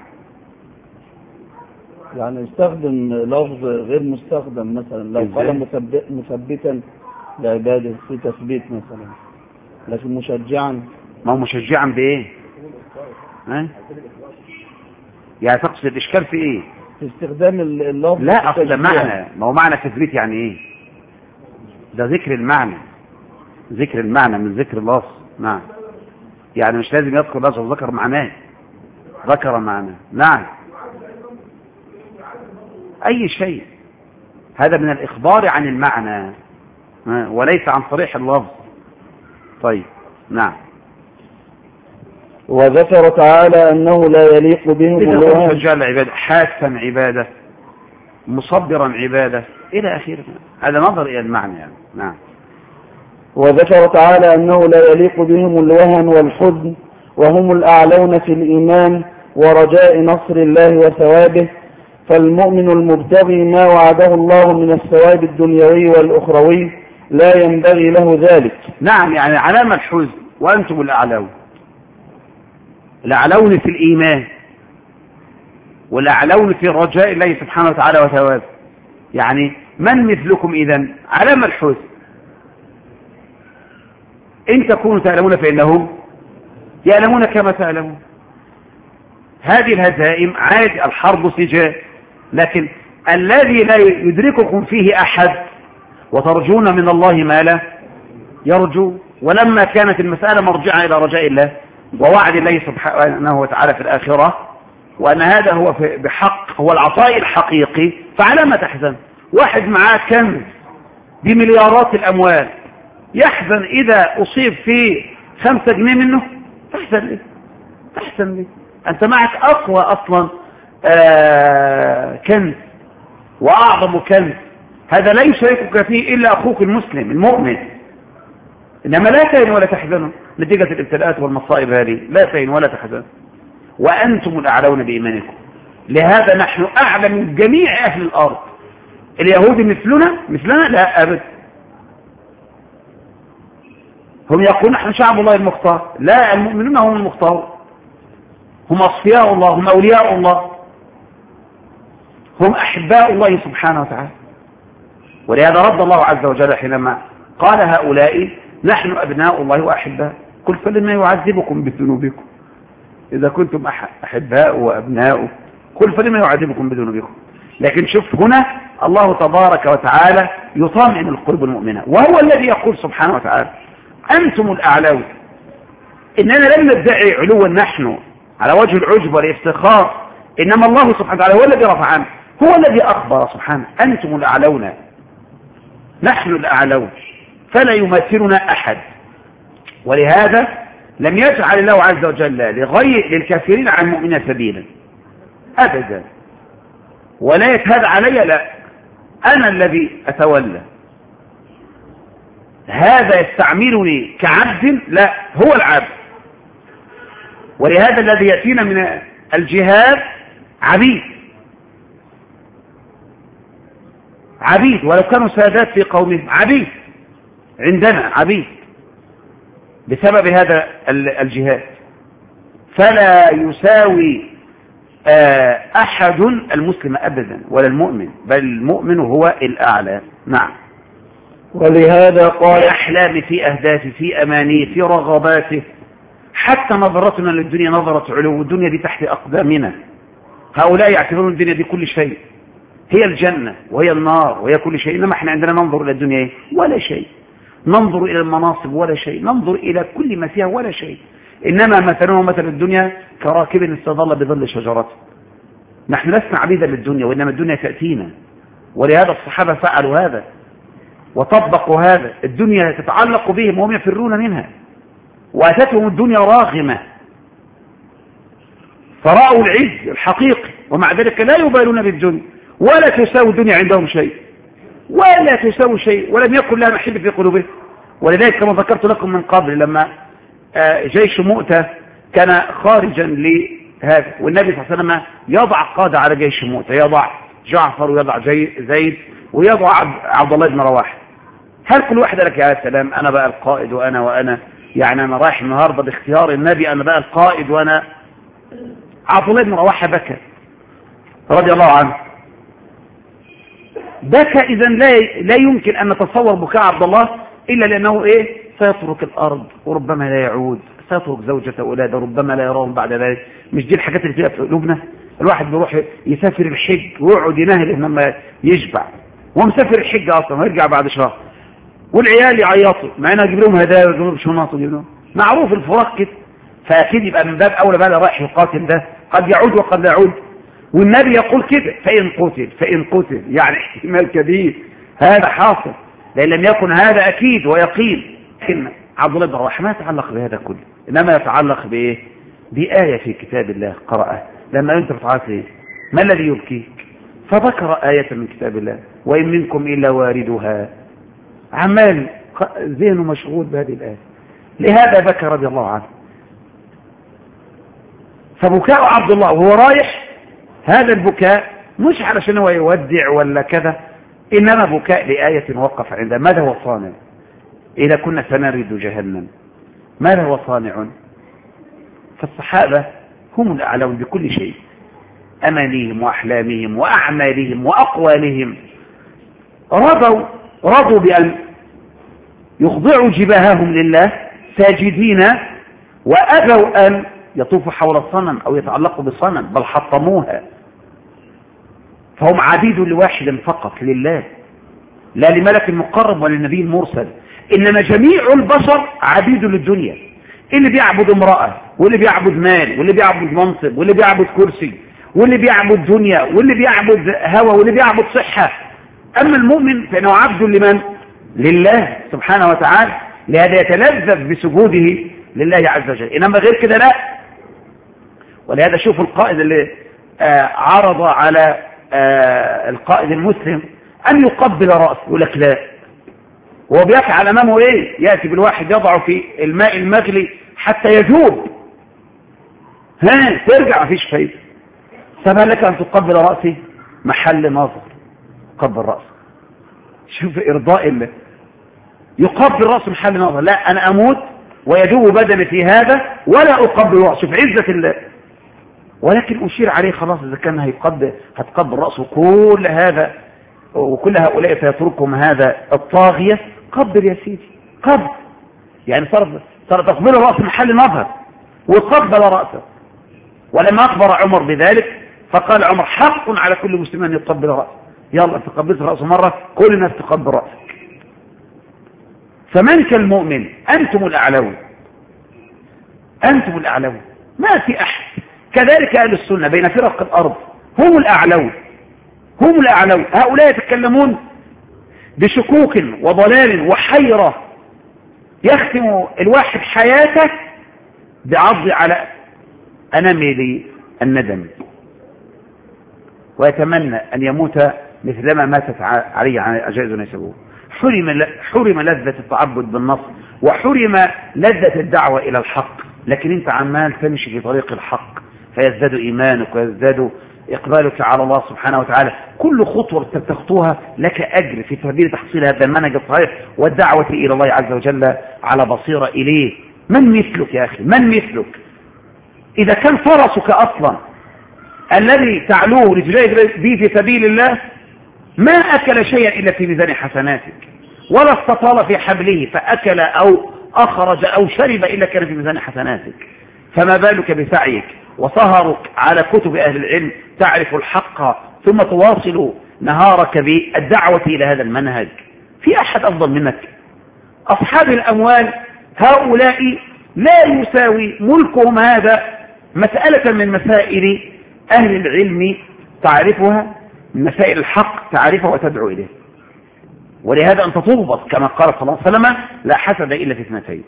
يعني يستخدم لفظ غير مستخدم، مثلا لو قال مثبتا لعباده في تثبيت مثلا، لكن مشجعا. ما هو مشجعا بايه؟ يعني تقصد الاشكال في ايه؟ في استخدام اللفظ. لا، اصل معنى، ما هو معنى تثبيت يعني ايه؟ ده ذكر المعنى، ذكر المعنى من ذكر اللفظ. نعم، يعني مش لازم يذكر لفظ، ذكر معناه، ذكر معناه. نعم، اي شيء، هذا من الاخبار عن المعنى وليس عن صريح اللفظ. طيب. نعم. وذكر تعالى أنه لا يليق بهم الوهن، مشجع العبادة، حاسا عبادة، مصبرا عبادة إلى آخره. هذا نظر إلى المعنى يعني. نعم. وذكر تعالى أنه لا يليق بهم الوهن والحزن، وهم الأعلون في الإيمان ورجاء نصر الله وثوابه. فالمؤمن المبتغي ما وعده الله من الثواب الدنيوي والأخروي لا ينبغي له ذلك. نعم، يعني علامة الحزن وأنتم الأعلون، الأعلون في الإيمان والأعلون في رجاء الله سبحانه وتعالى وثوابه. يعني من مثلكم إذن؟ علامة الحزن. إن تكونوا تعلمون فإنهم يعلمون كما تعلمون. هذه الهزائم عادي، الحرب سجال، لكن الذي لا يدرككم فيه أحد وترجون من الله ما لا يرجو. ولما كانت المسألة مرجعة إلى رجاء الله ووعد الله سبحانه وتعالى في الآخرة، وأن هذا هو بحق هو العطاء الحقيقي، فعلى ما تحزن؟ واحد معاه كنز بمليارات الأموال يحزن إذا أصيب فيه 5 جنيه منه؟ تحزن ليه؟ تحزن ليه؟ أنت معك أقوى أصلا كنز وأعظم كنز، هذا لا يشاركك فيه إلا أخوك المسلم المؤمن. إنما لا تهنوا ولا تحزنوا نتيجة الابتلاءات والمصائب هذه، لا تهنوا ولا تحزنوا وأنتم الأعلون بإيمانكم. لهذا نحن أعلم من جميع أهل الأرض. اليهود مثلنا لا أبدا. هم يقولون نحن شعب الله المختار، لا، المؤمنون هم المختار، هم أصفياء الله، هم أولياء الله، هم أحباء الله سبحانه وتعالى. ولهذا رد الله عز وجل حينما قال هؤلاء نحن أبناء الله وأحباء، قل فلما يعذبكم بذنوبكم إذا كنتم أحباء وأبناء، قل فلما يعذبكم بذنوبكم. لكن شوف هنا الله تبارك وتعالى يطمئن القلوب المؤمنة، وهو الذي يقول سبحانه وتعالى أنتم الأعلون. إننا لم ندعي علوا نحن على وجه العجب والافتخار، إنما الله سبحانه وتعالى هو الذي رفع عنه، هو الذي أخبر سبحانه أنتم الأعلون، نحن الأعلون، فلا يماثلنا أحد. ولهذا لم يجعل الله عز وجل للكافرين عن المؤمنين سبيلا أبدا، ولا يتهاد علي، لا، أنا الذي أتولى، هذا يستعملني كعبد، لا، هو العبد. ولهذا الذي يأتينا من الجهاد عبيد ولو كانوا سادات في قومهم، عبيد عندنا، عبيد بسبب هذا الجهاد. فلا يساوي أحد المسلم أبدا ولا المؤمن، بل المؤمن هو الأعلى. نعم. ولهذا قال في أحلامه، في أهدافه، في أمانيه، في رغباته، حتى نظرتنا للدنيا نظرة علو، الدنيا دي تحت أقدامنا. هؤلاء يعتبرون الدنيا دي كل شيء، هي الجنة وهي النار وهي كل شيء، إنما احنا عندنا ننظر إلى الدنيا ولا شيء، ننظر إلى المناصب ولا شيء، ننظر إلى كل ما فيها ولا شيء. إنما مثلنا مثل الدنيا كراكب استظل بظل شجرة. نحن لسنا عبيدا للدنيا، وإنما الدنيا تأتينا. ولهذا الصحابة فعلوا هذا وطبقوا هذا، الدنيا تتعلق بهم وهم يفرون منها، وأتتهم الدنيا راغمة فرأوا العز الحقيقي، ومع ذلك لا يبالون بالدنيا، ولا تساوي الدنيا عندهم شيء، ولا تساوي شيء، ولم يكن لها محل في قلوبهم. ولذلك كما ذكرت لكم من قبل، لما جيش مؤتة كان خارجا لهذا، والنبي صلى الله عليه وسلم يضع قادة على جيش مؤتة، يضع جعفر ويضع زيد ويضع عبد الله بن رواحة. هل كل واحد لك يا سلام أنا بقى القائد وأنا يعني أنا رايح النهارده باختيار النبي أنا بقى القائد وأنا؟ عبد الله بن رواحة بكى رضي الله عنه، بكى. إذن لا يمكن أن نتصور بكاء عبد الله إلا لأنه سيترك الأرض وربما لا يعود، سيترك زوجة وأولاده ربما لا يراهم بعد ذلك. مش دي الحاجات اللي فيها في قلوبنا؟ الواحد بيروح يسافر الحج ويقعد ينهل لما يشبع، ومسافر الحج أصلا ويرجع بعد شهر، والعيال يعيطوا مع انه يجيب لهم هدايا ويجيب لهم شنط ويجيب لهم، معروف الفراق كده. فاكيد يبقى من باب اولى بقى رايح يقاتل ده قد يعود وقد لا يعود، والنبي يقول كده فان قتل يعني احتمال كبير هذا حاصل، لان لم يكن هذا اكيد ويقين. لكن عبد الله بن رواحة ما يتعلق بهذا كله، انما يتعلق بايه؟ بآية في كتاب الله قرأها. لما انت بتعرف ما الذي يبكيك؟ فذكر آية من كتاب الله وإن منكم إلا واردها، عمال ذهنه مشغول بهذه الآية، لهذا بكى رضي الله عنه. فبكاء عبد الله وهو رايح، هذا البكاء مش علشان هو يودع ولا كذا، إنما بكاء لآية وقف عندها. ماذا هو صانع؟ إذا كنا سنرد جهنم ماذا هو صانع؟ فالصحابة هم الأعلون بكل شيء، أمانيهم وأحلامهم وأعمالهم وأقوالهم، رضوا بأن يخضعوا جباههم لله ساجدين وأبوا أن يطوفوا حول الصنم أو يتعلقوا بالصنم، بل حطموها. فهم عبيد لواحد فقط، لله، لا لملك مقرب ولا لنبي مرسل، إنما جميع البشر عبيد للدنيا. اللي بيعبد امرأة، واللي بيعبد مال، واللي بيعبد منصب، واللي بيعبد كرسي، واللي بيعبد دنيا، واللي بيعبد هوى، واللي بيعبد صحة. أما المؤمن فإنه عبد لمن؟ لله سبحانه وتعالى، لهذا يتلذذ بسجوده لله عز وجل، إنما غير كده لا. ولهذا شوف القائد اللي عرض على القائد المسلم أن يقبل رأسه، يقول لك لا. هو بيفعل أمامه إيه؟ يأتي بالواحد يضعه في الماء المغلي حتى يذوب، ترجع مفيش فايدة. سبق لك أن تقبل رأسي؟ محل نظر، قبل رأسه. شوف إرضاء الله، يقبل رأسه محل نظر. لا، أنا أموت ويذوب بدني في هذا ولا أقبل رأسه، في عزة الله. ولكن أشير عليه خلاص، إذا كان هتقبل رأسه كل هذا وكل هؤلاء فيتركهم هذا الطاغية، قبل يا سيدي، قبل. يعني صار تقبل رأسه محل نظر، وقبل رأسه. ولما أخبر عمر بذلك فقال عمر: حق على كل مسلم أن يقبل رأسه. يلا تقبلت رأسه مرة، كل الناس تقبل رأسك. فمن كالمؤمن؟ أنتم الأعلون، أنتم الأعلون، ما في أحد. كذلك أهل السنة بين فرق الأرض هم الأعلون، هم الأعلون. هؤلاء يتكلمون بشكوك وضلال وحيرة، يختم الواحد حياته بعض على أنامل الندم، ويتمنى أن يموت مثلما ماتت عليه عجائز نسبه. حرم لذة التعبد بالنص، وحرم لذة الدعوة إلى الحق. لكن أنت عمال تمشي في طريق الحق، فيزداد إيمانك ويزداد إقبالك على الله سبحانه وتعالى. كل خطوة تخطوها لك أجر في سبيل تحصيل هذا المنهج الصحيح والدعوة إلى الله عز وجل على بصيرة إليه. من مثلك يا أخي؟ من مثلك؟ إذا كان فرسك أصلا الذي تعلوه لتجاهد به في سبيل الله ما أكل شيئا إلا في ميزان حسناتك، ولا استطال في حبله فأكل أو أخرج أو شرب إلا كان في ميزان حسناتك، فما بالك بسعيك وسهرك على كتب أهل العلم تعرف الحق ثم تواصل نهارك بالدعوة إلى هذا المنهج؟ في أحد أفضل منك؟ أصحاب الأموال هؤلاء لا يساوي ملكهم هذا مسألة من مسائل أهل العلم تعرفها، من مسائل الحق تعرفها وتدعو إليه. ولهذا أنت تضبط كما قال صلى الله عليه وسلم: لا حسد إلا في اثنتين،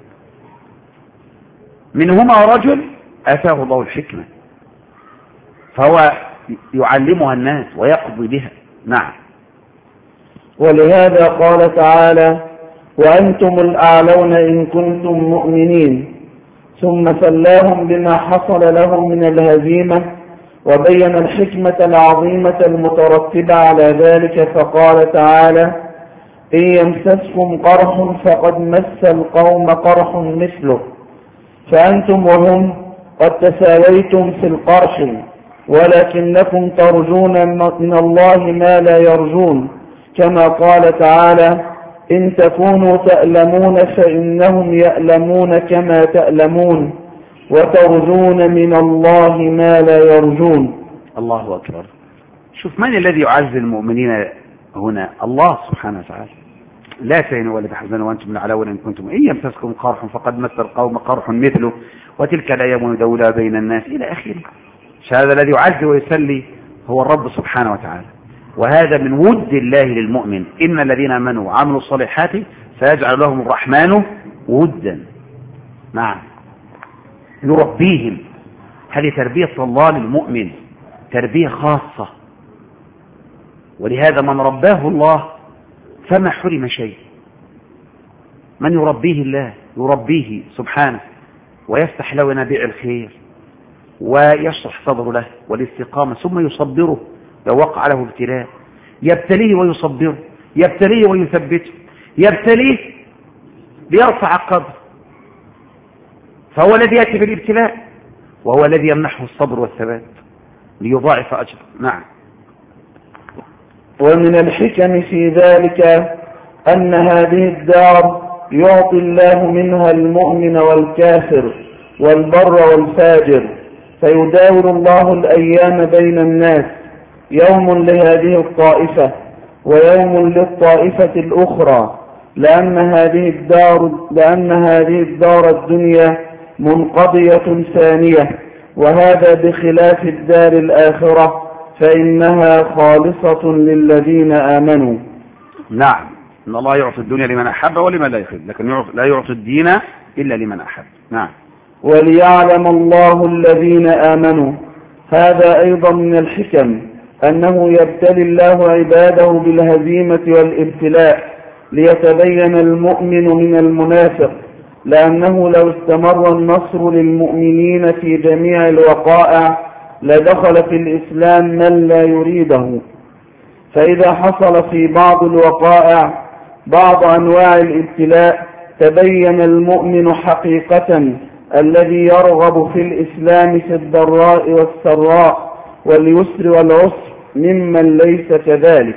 منهما رجل آتاه الله الحكمة فهو يعلمها الناس ويقضي بها. نعم. ولهذا قال تعالى: وأنتم الأعلون إن كنتم مؤمنين. ثم سلاهم بما حصل لهم من الهزيمة، وبين الحكمة العظيمة المترتبة على ذلك، فقال تعالى: إن يمسسكم قرح فقد مس القوم قرح مثله، فأنتم وهم قد تساويتم في القرح، ولكنكم ترجون من الله ما لا يرجون، كما قال تعالى: إن تكونوا تألمون فإنهم يألمون كما تألمون، وترجون من الله ما لا يرجون. الله أكبر. شوف من الذي يعز المؤمنين هنا؟ الله سبحانه وتعالى. لا تهنوا ولا تحزنوا وأنتم الأعلون إن كنتم، إن يمسسكم قرح فقد مس القوم قرح مثله، وتلك الأيام نداولها بين الناس إلى آخره. هذا الذي يعز ويسلي هو الرب سبحانه وتعالى، وهذا من ود الله للمؤمن: إن الذين آمنوا وعملوا الصالحات سيجعل لهم الرحمن ودا. نعم، يربيهم. هذه تربية الله للمؤمن، تربية خاصة. ولهذا من رباه الله فما حرم شيء. من يربيه الله يربيه سبحانه ويفتح له ينابيع الخير ويشرح صدره له والاستقامة، ثم يصبره لو وقع له ابتلاء، يبتليه ويصبره، يبتليه ويثبته، يبتليه ليرفع قدره. فهو الذي يأتي بالابتلاء، وهو الذي يمنحه الصبر والثبات ليضاعف أجره. نعم. ومن الحكم في ذلك أن هذه الدار يعطي الله منها المؤمن والكافر والبر والفاجر، فيداول الله الأيام بين الناس، يوم لهذه الطائفة ويوم للطائفة الأخرى، لأن هذه الدار الدنيا منقضية ثانية، وهذا بخلاف الدار الآخرة فإنها خالصة للذين آمنوا. نعم، إن الله يعطي الدنيا لمن أحب ولمن لا يحب، لكن لا يعطي الدين إلا لمن أحب. نعم. وليعلم الله الذين آمنوا، هذا أيضا من الحكم أنه يبتلي الله عباده بالهزيمة والابتلاء ليتبين المؤمن من المنافق، لأنه لو استمر النصر للمؤمنين في جميع الوقائع لدخل في الإسلام من لا يريده، فإذا حصل في بعض الوقائع بعض أنواع الابتلاء تبين المؤمن حقيقة الذي يرغب في الإسلام في الضراء والسراء واليسر والعسر ممن ليس كذلك،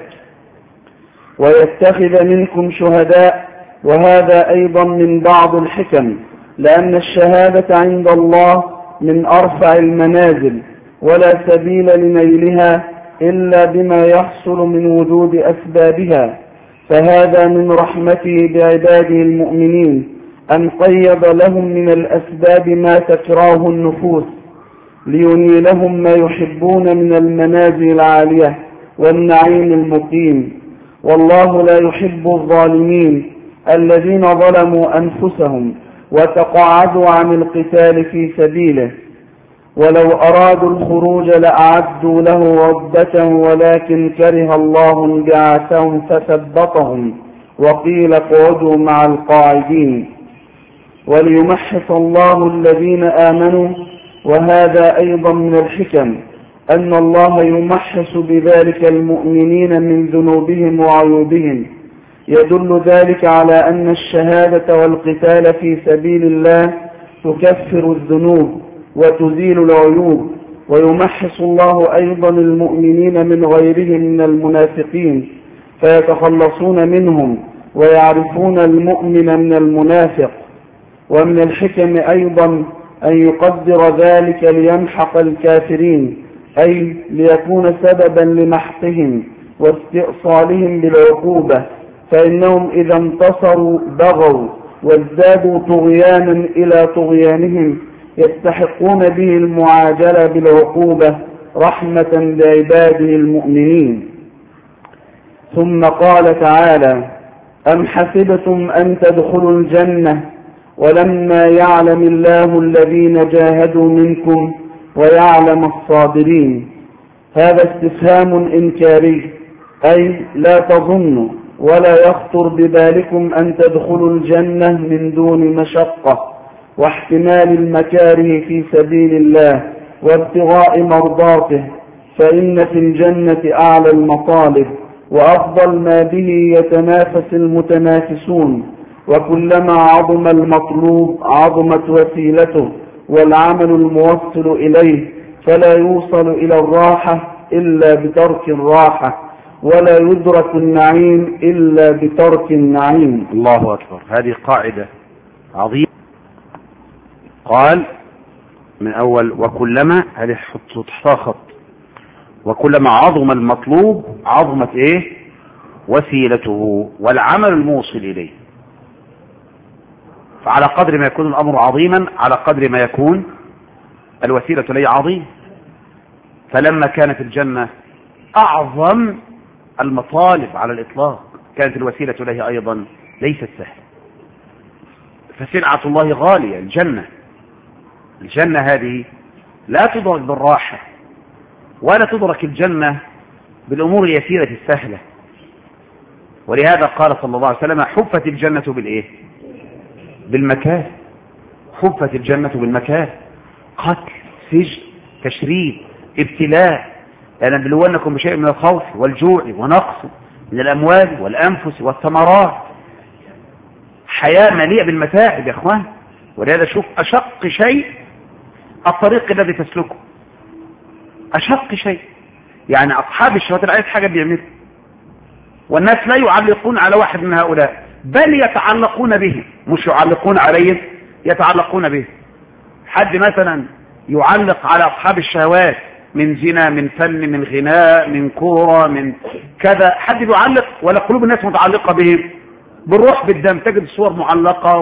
ويتخذ منكم شهداء، وهذا أيضا من بعض الحكم، لأن الشهادة عند الله من أرفع المنازل، ولا سبيل لنيلها إلا بما يحصل من وجود أسبابها، فهذا من رحمته بعباده المؤمنين أن قيض لهم من الأسباب ما تكرهه النفوس لينيلهم ما يحبون من المنازل العالية والنعيم المقيم، والله لا يحب الظالمين الذين ظلموا أنفسهم وتقاعدوا عن القتال في سبيله، ولو أرادوا الخروج لأعدوا له عدة ولكن كره الله انبعاثهم فثبطهم وقيل اقعدوا مع القاعدين، وليمحص الله الذين آمنوا، وهذا أيضا من الحكم أن الله يمحص بذلك المؤمنين من ذنوبهم وعيوبهم، يدل ذلك على أن الشهادة والقتال في سبيل الله تكفر الذنوب وتزيل العيوب، ويمحص الله أيضا المؤمنين من غيرهم من المنافقين فيتخلصون منهم ويعرفون المؤمن من المنافق. ومن الحكم أيضا أن يقدر ذلك ليمحق الكافرين، أي ليكون سببا لمحقهم واستئصالهم بالعقوبة، فإنهم إذا انتصروا بغوا وازدادوا طغيانا إلى طغيانهم يستحقون به المعاجلة بالعقوبة رحمة بعباده المؤمنين. ثم قال تعالى: أم حسبتم أن تدخلوا الجنة ولما يعلم الله الذين جاهدوا منكم ويعلم الصابرين. هذا استفهام إنكاري، أي لا تظنوا ولا يخطر ببالكم أن تدخلوا الجنة من دون مشقة واحتمال المكاره في سبيل الله وابتغاء مرضاته، فإن في الجنة أعلى المطالب وأفضل ما به يتنافس المتنافسون، وكلما عظم المطلوب عظمت وسيلته والعمل الموصل إليه، فلا يوصل إلى الراحة إلا بترك الراحة، ولا يدرك النعيم إلا بترك النعيم. الله أكبر. هذه قاعدة عظيمة. قال من أول وكلما، هذه تحتها خط، وكلما عظم المطلوب عظمت إيه؟ وسيلته والعمل الموصل إليه. فعلى قدر ما يكون الأمر عظيما على قدر ما يكون الوسيلة إليه عظيم. فلما كانت الجنة أعظم المطالب على الإطلاق كانت الوسيلة إليه أيضا ليست سهلة. فسلعة الله غالية. الجنة هذه لا تدرك بالراحة، ولا تدرك الجنة بالأمور اليسيرة السهلة. ولهذا قال صلى الله عليه وسلم: حفت الجنة بالإيه؟ بالمكاره. حفت الجنة بالمكاره، قتل، سجن، تشريد، ابتلاء، لنبلونكم بشيء من الخوف والجوع ونقص من الأموال والأنفس والثمرات. حياة مليئة بالمتاعب يا أخوان. ولهذا شوف أشق شيء الطريق الذي تسلكه، أشق شيء. يعني أصحاب الشهوات العالية حاجة بيعملها، والناس لا يعلقون على واحد من هؤلاء، بل يتعلقون به، مش يعلقون عليه، يتعلقون به. حد مثلا يعلق على أصحاب الشهوات من زنا، من فن، من غناء، من كورة، من كذا، حد يعلق؟ ولا قلوب الناس متعلقة بهم بالروح بالدم؟ تجد الصور معلقة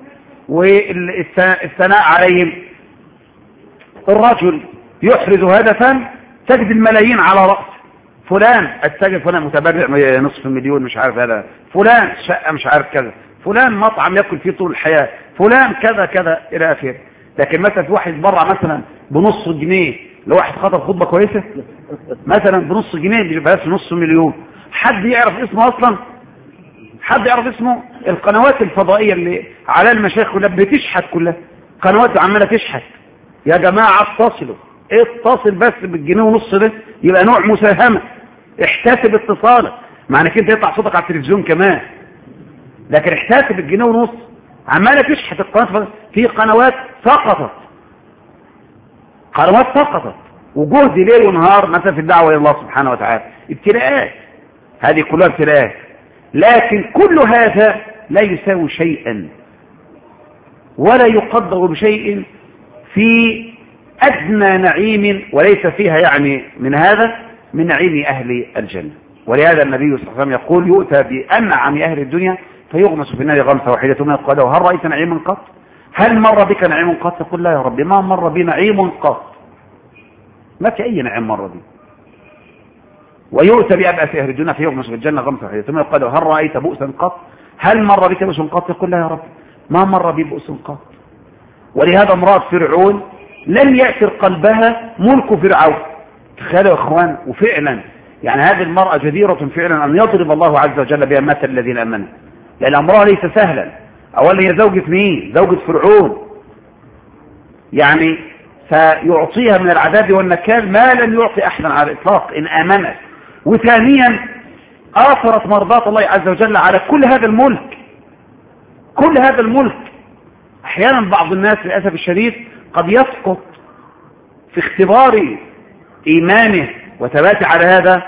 والثناء عليهم. الرجل يحرز هدفا تجد الملايين على رأسه، فلان التاجر، فلان متبرع نصف مليون، مش عارف هذا، فلان شقة مش عارف كذا، فلان مطعم يأكل فيه طول الحياة، فلان كذا كذا إلى آخره. لكن مثلا في واحد يتبرع مثلا بنص جنيه لواحد خطب خطبة كويسة مثلا بنص جنيه، بس نص مليون، حد يعرف اسمه أصلا؟ حد يعرف اسمه؟ القنوات الفضائية اللي على المشايخ كلها بتشحت، كلها قنوات عمالة تشحت. يا جماعة اتصلوا، اتصل بس بالجنيه ونص ده يبقى نوع مساهمة، احتسب اتصالك، معنى كده يطلع صوتك على التلفزيون كمان، لكن احتسب الجنيه ونص. عمالة تشحت القنوات، في قنوات سقطت، قنوات سقطت، وجهد ليل ونهار مثلا في الدعوة إلى الله سبحانه وتعالى. ابتلاءات، هذه كلها ابتلاءات، لكن كل هذا لا يساوي شيئا ولا يقدر بشيء في أدنى نعيم، وليس فيها يعني من هذا من نعيم أهل الجنة. ولهذا النبي صلى الله عليه وسلم يقول: يؤتى بأنعم أهل الدنيا فيغمس في النار غمسة واحدة ثم يقال له: هل رأيت نعيما قط؟ هل مر بك نعيم قط؟ يقول: لا يا ربي، ما مر بي نعيم قط. ما في أي نعيم مر بي. ويؤتى بأبأس أهل الدنيا فيغمس في الجنة غمسة واحدة ثم يقال له: هل رأيت بؤسا قط؟ هل مر بك بؤس قط؟ يقول: لا يا ربي، ما مر بي بؤس قط. ولهذا امرأة فرعون لم يأثر قلبها ملك فرعون. تخيلوا يا اخوان، وفعلا يعني هذه المرأة جديرة فعلا ان يضرب الله عز وجل بها مثل الذين امنوا، لان امرها ليس سهلا. اولا هي زوجة مين؟ زوجة فرعون، يعني سيعطيها من العذاب والنكال ما لم يعطي احدا على الاطلاق ان امنت. وثانيا اثرت مرضاة الله عز وجل على كل هذا الملك، كل هذا الملك. احيانا بعض الناس للاسف الشديد قد يسقط في اختبار ايمانه وثباته على هذا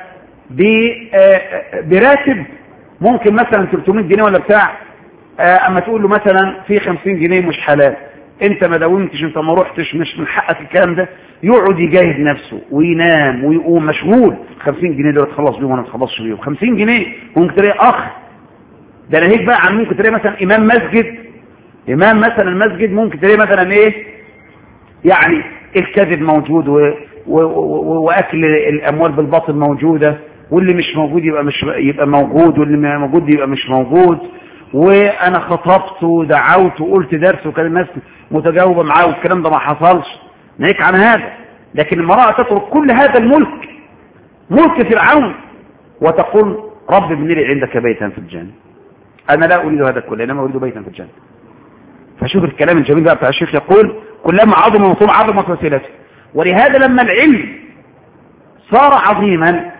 براتب ممكن مثلا 300 جنيه ولا بتاع، اما تقول له مثلا في 50 جنيه مش حلال، انت ما داومتش، انت ما رحتش، مش من حقك الكلام ده، يقعد يجاهد نفسه وينام ويقوم مشغول. 50 جنيه دول تخلص بيهم وانا ما تخلصش بيهم. 50 جنيه ممكن تلاقي اخ، ده انا هيك بقى عن ممكن تلاقي مثلا امام مسجد، امام مثلا المسجد ممكن تلاقي مثلا ايه يعني الكذب موجود واكل الاموال بالباطل موجوده، واللي مش موجود يبقى موجود، واللي موجود يبقى مش موجود. وانا خطبت ودعوت وقلت درس وكان الناس متجاوبه معاه والكلام ده ما حصلش، ناهيك عن هذا. لكن المرأة تترك كل هذا الملك، ملك فرعون، وتقول: رب ابن لي عندك بيتا في الجنه. انا لا اريد هذا كله، انما اريد بيتا في الجنه. فشوف الكلام الجميل بقى بتاع الشيخ، يقول: كلما عظم المطلوب عظمت وسيلته. ولهذا لما العلم صار عظيما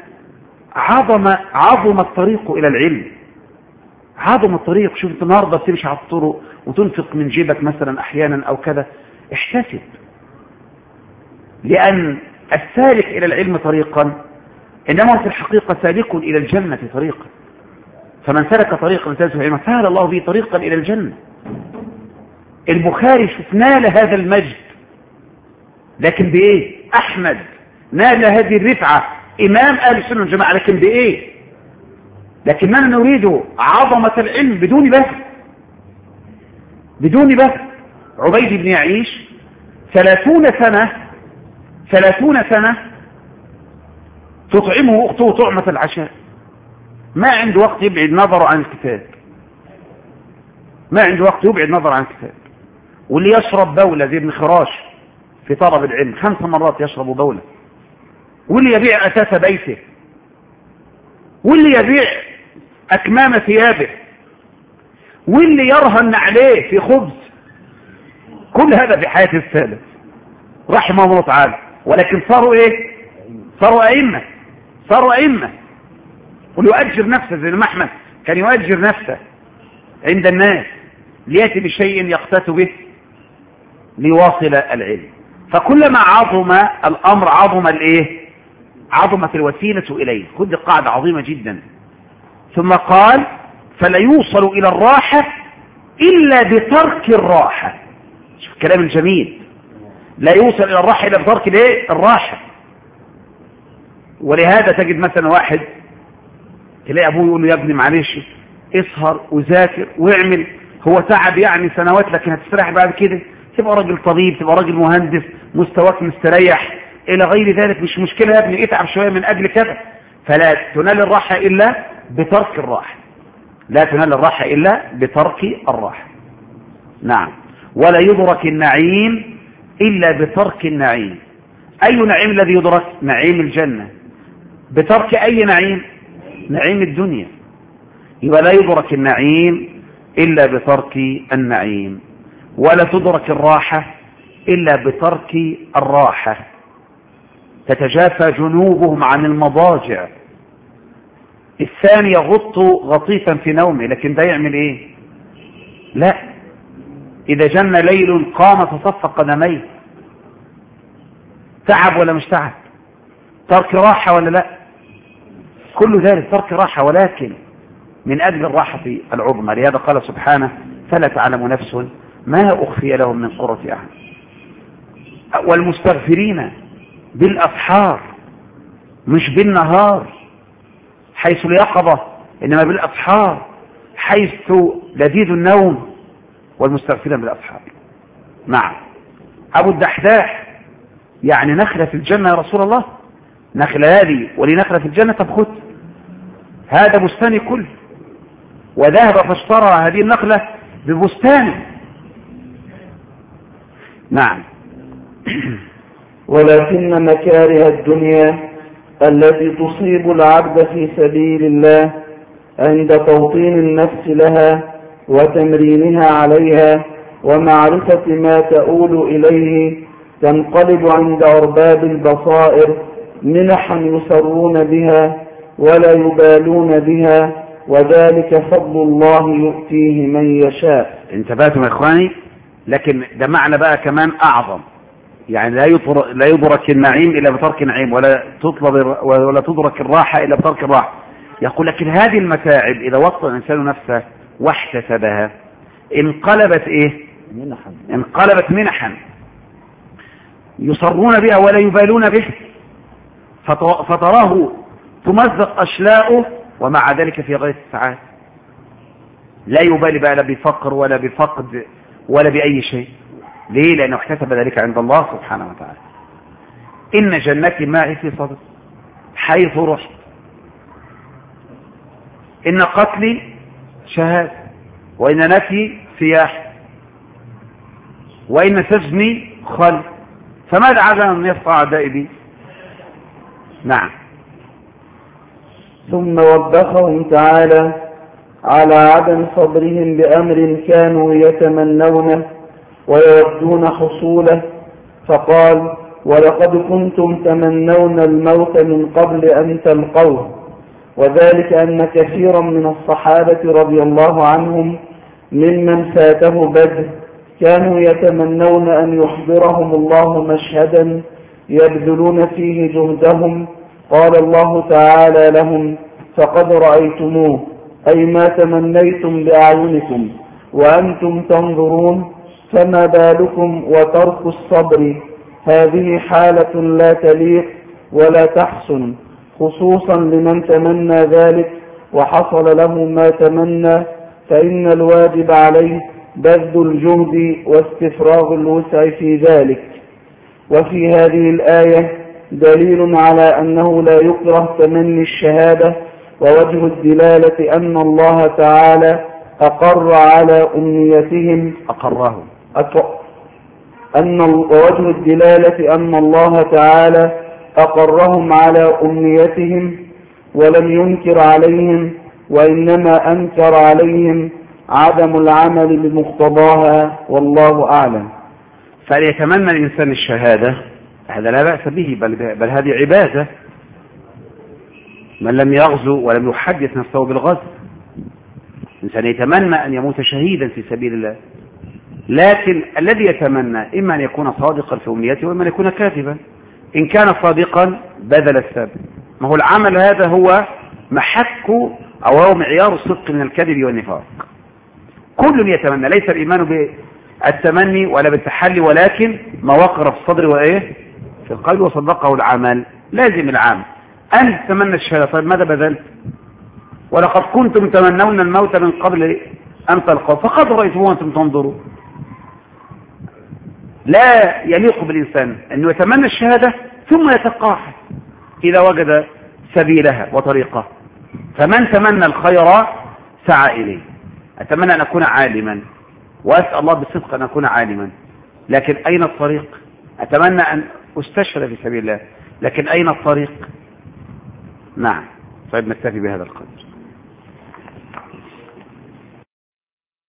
عظم الطريق الى العلم، عظم الطريق. شوف انت النهارده تمشي على الطرق وتنفق من جيبك مثلا احيانا او كذا، احتسب، لان السالك الى العلم طريقا انما في الحقيقه سالك الى الجنه طريقا. فمن سلك طريقا يلتمس فيه علما سهل الله به طريقا الى الجنه. البخاري شوف نال هذا المجد، لكن بايه؟ احمد نال هذه الرفعه، امام اهل السنه والجماعه، لكن بايه؟ لكننا نريد عظمه العلم بدون بث، بدون بث. عبيد بن يعيش 30 سنه تطعمه اخته طعمه العشاء، ما عنده وقت يبعد نظره عن الكتاب، ما عنده وقت يبعد نظره عن الكتاب. واللي يشرب بولة زي ابن خراش في طلب العلم 5 مرات يشرب بولة، واللي يبيع أساس بيته، واللي يبيع أكمام ثيابه، واللي يرهن عليه في خبز، كل هذا في حياة السالف رحمه الله تعالى. ولكن صاروا ايه؟ صاروا أئمة. وليؤجر نفسه زي ما أحمد كان يؤجر نفسه عند الناس ليأتي بشيء يقتات به ليواصل العلم. فكلما عظم الأمر عظم الايه؟ عظمت الوسيلة إليه. خذ قاعدة عظيمة جدا. ثم قال: فلا يوصل إلى الراحة إلا بترك الراحة. شوف الكلام الجميل، لا يوصل إلى الراحة إلا بترك الراحة. ولهذا تجد مثلا واحد تلاقي أبوه يقول له يا ابني معلش اسهر وذاكر واعمل، هو تعب يعني سنوات لكن هتستريح بعد كده، تبقى راجل طبيب، تبقى راجل مهندس، مستواك مستريح إلى غير ذلك، مش مشكلة يا ابني اتعب شوية من أجل كذا. فلا تنال الراحة إلا بترك الراحة، لا تنال الراحة إلا بترك الراحة. نعم. ولا يدرك النعيم إلا بترك النعيم. أي نعيم الذي يدرك؟ نعيم الجنة. بترك أي نعيم؟ نعيم الدنيا. يبقى لا يدرك النعيم إلا بترك النعيم، ولا تدرك الراحة إلا بترك الراحة. تتجافى جنوبهم عن المضاجع. الثاني يغط غطيفا في نومه، لكن ده يعمل ايه؟ لا، إذا جن ليل قام فصف قدميه. تعب ولا مش تعب؟ ترك راحة ولا لا؟ كل ذلك ترك راحة، ولكن من أجل الراحة العظمى. لهذا قال سبحانه فلا تعلم نفس ما أخفي لهم من قرة أعين. والمستغفرين بالأسحار مش بالنهار حيث اليقظة، إنما بالأسحار حيث لذيذ النوم. والمستغفرين بالأسحار. نعم. أبو الدحداح يعني نخلة في الجنة يا رسول الله، نخلة هذه ولي نخلة في الجنة، طب خذ هذا بستاني كله. وذهب فاشترى هذه النخلة ببستانه. نعم. ولكن مكاره الدنيا التي تصيب العبد في سبيل الله عند توطين النفس لها وتمرينها عليها ومعرفة ما تؤول إليه تنقلب عند أرباب البصائر منحا يسرون بها ولا يبالون بها، وذلك فضل الله يؤتيه من يشاء. انتبهتم يا إخواني؟ لكن ده معنى بقى كمان أعظم، يعني لا يدرك النعيم إلا بترك النعيم، ولا تدرك الراحة إلا بترك الراحة. يقول لكن هذه المتاعب إذا وطن الإنسان نفسه واحتسبها انقلبت إيه؟ انقلبت منحا يصرون بها ولا يبالون به، فتراه تمزق أشلاؤه ومع ذلك في غاية السعادة، لا يبالي بقى لا بفقر ولا بفقد ولا بأي شيء. ليه؟ لأنه احتسب ذلك عند الله سبحانه وتعالى. إن جنتي معي في صدر حيث رحت، إن قتلي شهادة، وإن نفي سياح، وإن سجني خلد، فماذا عدا أن يبقى أعدائي بي؟ نعم. ثم وبخهم تعالى على عدم صبرهم بأمر كانوا يتمنونه ويودون حصوله، فقال ولقد كنتم تمنون الموت من قبل أن تلقوه. وذلك أن كثيرا من الصحابة رضي الله عنهم ممن فاته بدر كانوا يتمنون أن يحضرهم الله مشهدا يبذلون فيه جهدهم. قال الله تعالى لهم فقد رأيتموه، أي ما تمنيتم بأعينكم وأنتم تنظرون، فما بالكم وترك الصبر. هذه حالة لا تليق ولا تحسن، خصوصا لمن تمنى ذلك وحصل له ما تمنى، فإن الواجب عليه بذل الجهد واستفراغ الوسع في ذلك. وفي هذه الآية دليل على أنه لا يكره تمني الشهادة، ووجه الدلالة أن الله تعالى أقر على أمنيتهم ووجه الدلالة أن الله تعالى أقرهم على أمنيتهم ولم ينكر عليهم، وإنما أنكر عليهم عدم العمل بمقتضاها، والله أعلم. فليتمنى الإنسان الشهادة، هذا لا بأس به، بل هذه عبادة. من لم يغزو ولم يحدث نفسه بالغزو، الإنسان يتمنى أن يموت شهيدا في سبيل الله، لكن الذي يتمنى إما أن يكون صادقا في أمنيته وإما أن يكون كاذبا. إن كان صادقا بذل السبب، ما هو العمل هذا هو محك أو هو معيار الصدق من الكذب والنفاق. كل يتمنى، ليس الإيمان بالتمني ولا بالتحلي، ولكن ما وقر في الصدر وإيه في القلب وصدقه العمل. لازم العام أن تتمنى الشهادة. طيب ماذا بذلت؟ ولقد كنتم تمنون الموت من قبل أن تلقوا فقد رأيتموه وأنتم تنظروا. لا يليق بالإنسان أنه يتمنى الشهادة ثم يتقاعد إذا وجد سبيلها وطريقها. فمن تمنى الخير سعى إليه. أتمنى أن أكون عالما وأسأل الله بالصدق أن أكون عالما، لكن أين الطريق؟ أتمنى أن أستشهد في سبيل الله، لكن أين الطريق؟ نعم. طيب نكتفي بهذا القدر.